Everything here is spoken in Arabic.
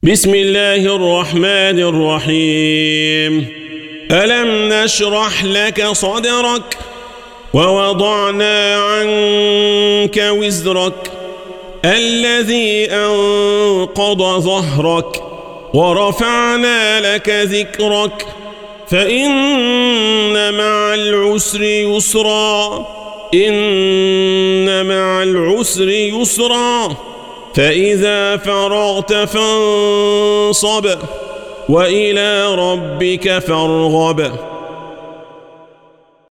بسم الله الرحمن الرحيم. ألم نشرح لك صدرك ووضعنا عنك وزرك الذي أنقض ظهرك ورفعنا لك ذكرك فإن مع العسر يسرا إن مع العسر يسرا فإذا فرغت فانصب وإلى ربك فارغب.